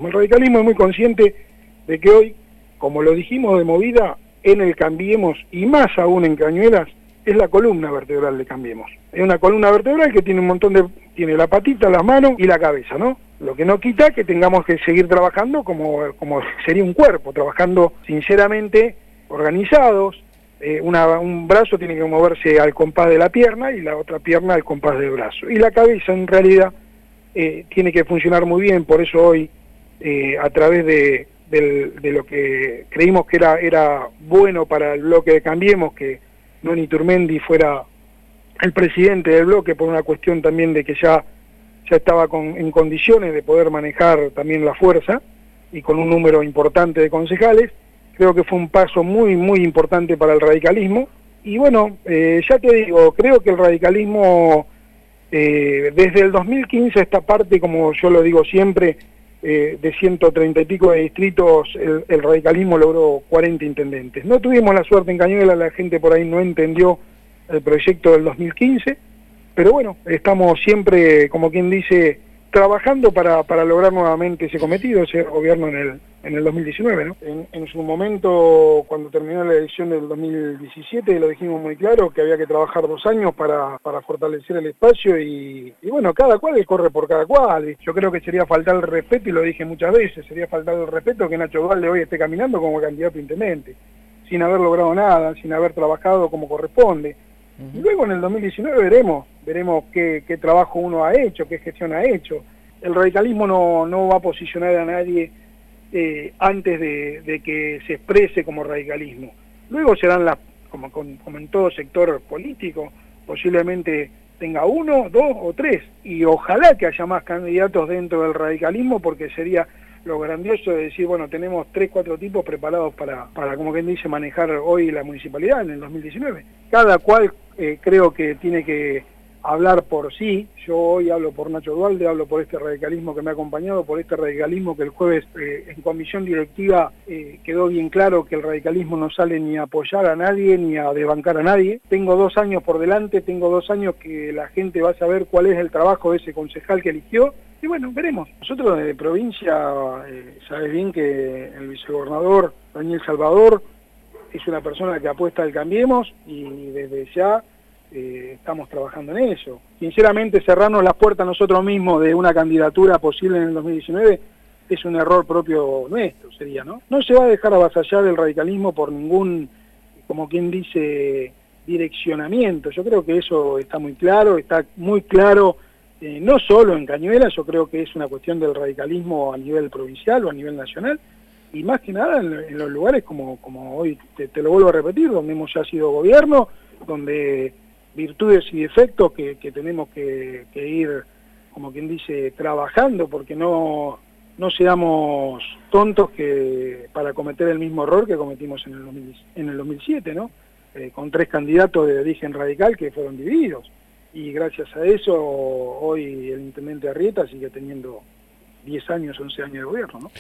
radicalismo. El radicalismo es muy consciente de que hoy, como lo dijimos de movida, en el Cambiemos, y más aún en Cañuelas, es la columna vertebral de Cambiemos. Es una columna vertebral que tiene un montón de... tiene la patita, las manos y la cabeza, ¿no? Lo que no quita que tengamos que seguir trabajando como sería un cuerpo, trabajando sinceramente, organizados. Un brazo tiene que moverse al compás de la pierna y la otra pierna al compás del brazo. Y la cabeza en realidad tiene que funcionar muy bien, por eso hoy a través de lo que creímos que era bueno para el bloque de Cambiemos, que Noni Turmendi fuera el presidente del bloque por una cuestión también de que ya estaba en condiciones de poder manejar también la fuerza y con un número importante de concejales. Creo que fue un paso muy importante para el radicalismo y bueno, ya te digo, creo que el radicalismo desde el 2015 esta parte, como yo lo digo siempre, de 130 y pico de distritos, el radicalismo logró 40 intendentes. No tuvimos la suerte en Cañuelas, la gente por ahí no entendió el proyecto del 2015, pero bueno, estamos siempre, como quien dice, trabajando para lograr nuevamente ese cometido, ese gobierno en el 2019, ¿no? En su momento, cuando terminó la elección del 2017, lo dijimos muy claro, que había que trabajar 2 años para fortalecer el espacio y bueno, cada cual corre por cada cual. Yo creo que sería faltar el respeto, y lo dije muchas veces, sería faltar el respeto que Nacho Duvalde hoy esté caminando como candidato a intendente, sin haber logrado nada, sin haber trabajado como corresponde. Y luego en el 2019 veremos qué trabajo uno ha hecho, qué gestión ha hecho. El radicalismo no va a posicionar a nadie antes de que se exprese como radicalismo. Luego serán como en todo sector político, posiblemente tenga 1, 2 o 3, y ojalá que haya más candidatos dentro del radicalismo, porque sería lo grandioso de decir, bueno, tenemos 3, 4 tipos preparados para como quien dice, manejar hoy la municipalidad en el 2019. Cada cual creo que tiene que hablar por sí. Yo hoy hablo por Nacho Duvalde, hablo por este radicalismo que me ha acompañado, por este radicalismo que el jueves en comisión directiva quedó bien claro que el radicalismo no sale ni a apoyar a nadie ni a desbancar a nadie. Tengo 2 años por delante, tengo 2 años que la gente va a saber cuál es el trabajo de ese concejal que eligió. Y bueno, veremos. Nosotros desde provincia, sabes bien que el vicegobernador Daniel Salvador es una persona que apuesta al Cambiemos y desde ya estamos trabajando en eso. Sinceramente, cerrarnos las puertas nosotros mismos de una candidatura posible en el 2019 es un error propio nuestro, sería, ¿no? No se va a dejar avasallar el radicalismo por ningún, como quien dice, direccionamiento. Yo creo que eso está muy claro, no solo en Cañuelas. Yo creo que es una cuestión del radicalismo a nivel provincial o a nivel nacional, y más que nada en los lugares como hoy, te lo vuelvo a repetir, donde hemos ya sido gobierno, donde virtudes y defectos que tenemos que ir, como quien dice, trabajando, porque no seamos tontos para cometer el mismo error que cometimos en el 2007, ¿no? Con 3 candidatos de origen radical que fueron divididos. Y gracias a eso, hoy el intendente Arrieta sigue teniendo 10 años, 11 años de gobierno, ¿no?